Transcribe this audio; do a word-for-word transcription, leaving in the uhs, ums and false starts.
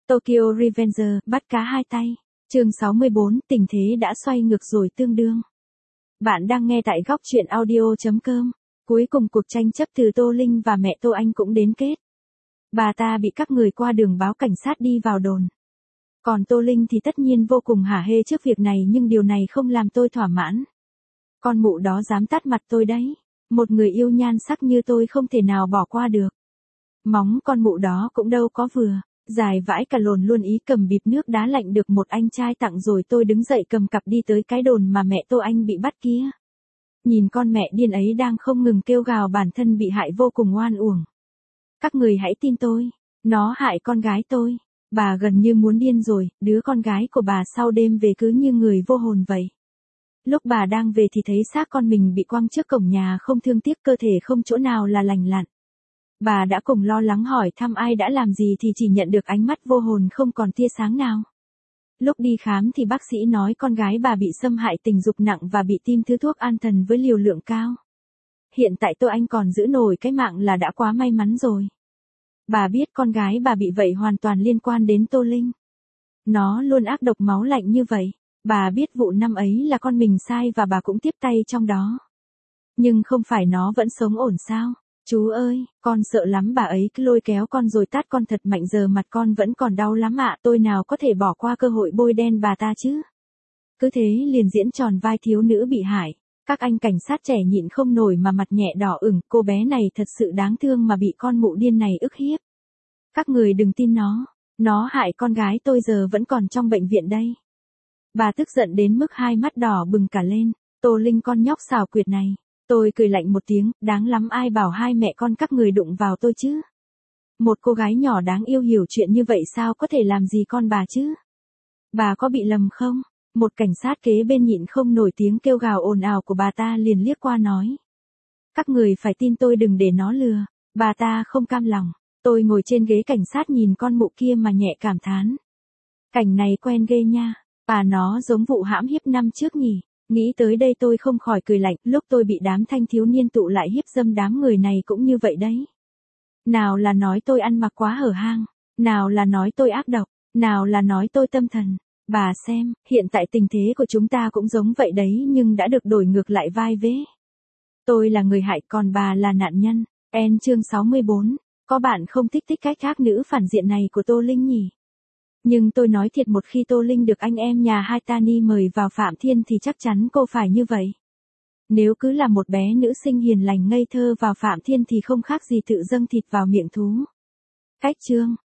Tokyo Revenger, bắt cá hai tay. Chương sáu mươi bốn, tình thế đã xoay ngược rồi tương đương. Bạn đang nghe tại góc truyện audio chấm com. Cuối cùng cuộc tranh chấp từ Tô Linh và mẹ Tô Anh cũng đến kết. Bà ta bị các người qua đường báo cảnh sát đi vào đồn. Còn Tô Linh thì tất nhiên vô cùng hả hê trước việc này, nhưng điều này không làm tôi thỏa mãn. Con mụ đó dám tát mặt tôi đấy. Một người yêu nhan sắc như tôi không thể nào bỏ qua được. Móng con mụ đó cũng đâu có vừa. Dài vãi cả lồn luôn, ý cầm bịp nước đá lạnh được một anh trai tặng rồi tôi đứng dậy cầm cặp đi tới cái đồn mà mẹ Tô Anh bị bắt kia. Nhìn con mẹ điên ấy đang không ngừng kêu gào bản thân bị hại vô cùng oan uổng. Các người hãy tin tôi, nó hại con gái tôi. Bà gần như muốn điên rồi, đứa con gái của bà sau đêm về cứ như người vô hồn vậy. Lúc bà đang về thì thấy xác con mình bị quăng trước cổng nhà, không thương tiếc, cơ thể không chỗ nào là lành lặn. Bà đã cùng lo lắng hỏi thăm ai đã làm gì thì chỉ nhận được ánh mắt vô hồn không còn tia sáng nào. Lúc đi khám thì bác sĩ nói con gái bà bị xâm hại tình dục nặng và bị tiêm thứ thuốc an thần với liều lượng cao. Hiện tại Tô Anh còn giữ nổi cái mạng là đã quá may mắn rồi. Bà biết con gái bà bị vậy hoàn toàn liên quan đến Tô Linh. Nó luôn ác độc máu lạnh như vậy. Bà biết vụ năm ấy là con mình sai và bà cũng tiếp tay trong đó. Nhưng không phải nó vẫn sống ổn sao? Chú ơi, con sợ lắm, bà ấy cứ lôi kéo con rồi tát con thật mạnh, giờ mặt con vẫn còn đau lắm ạ. Tôi nào có thể bỏ qua cơ hội bôi đen bà ta chứ. Cứ thế liền diễn tròn vai thiếu nữ bị hại. Các anh cảnh sát trẻ nhịn không nổi mà mặt nhẹ đỏ ửng, cô bé này thật sự đáng thương mà bị con mụ điên này ức hiếp. Các người đừng tin nó, nó hại con gái tôi giờ vẫn còn trong bệnh viện đây. Bà tức giận đến mức hai mắt đỏ bừng cả lên. Tô Linh con nhóc xảo quyệt này. Tôi cười lạnh một tiếng, đáng lắm, ai bảo hai mẹ con các người đụng vào tôi chứ. Một cô gái nhỏ đáng yêu hiểu chuyện như vậy sao có thể làm gì con bà chứ. Bà có bị lầm không? Một cảnh sát kế bên nhịn không nổi tiếng kêu gào ồn ào của bà ta liền liếc qua nói. Các người phải tin tôi, đừng để nó lừa. Bà ta không cam lòng. Tôi ngồi trên ghế cảnh sát nhìn con mụ kia mà nhẹ cảm thán. Cảnh này quen ghê nha. Bà nó giống vụ hãm hiếp năm trước nhỉ. Nghĩ tới đây tôi không khỏi cười lạnh, lúc tôi bị đám thanh thiếu niên tụ lại hiếp dâm đám người này cũng như vậy đấy. Nào là nói tôi ăn mặc quá hở hang, nào là nói tôi ác độc, nào là nói tôi tâm thần. Bà xem, hiện tại tình thế của chúng ta cũng giống vậy đấy, nhưng đã được đổi ngược lại vai vế. Tôi là người hại còn bà là nạn nhân. En chương sáu mươi bốn, có bạn không thích thích cách khác nữ phản diện này của Tô Linh nhỉ? Nhưng tôi nói thiệt, một khi Tô Linh được anh em nhà Haitani mời vào Phạm Thiên thì chắc chắn cô phải như vậy. Nếu cứ là một bé nữ sinh hiền lành ngây thơ vào Phạm Thiên thì không khác gì tự dâng thịt vào miệng thú. Cách chương,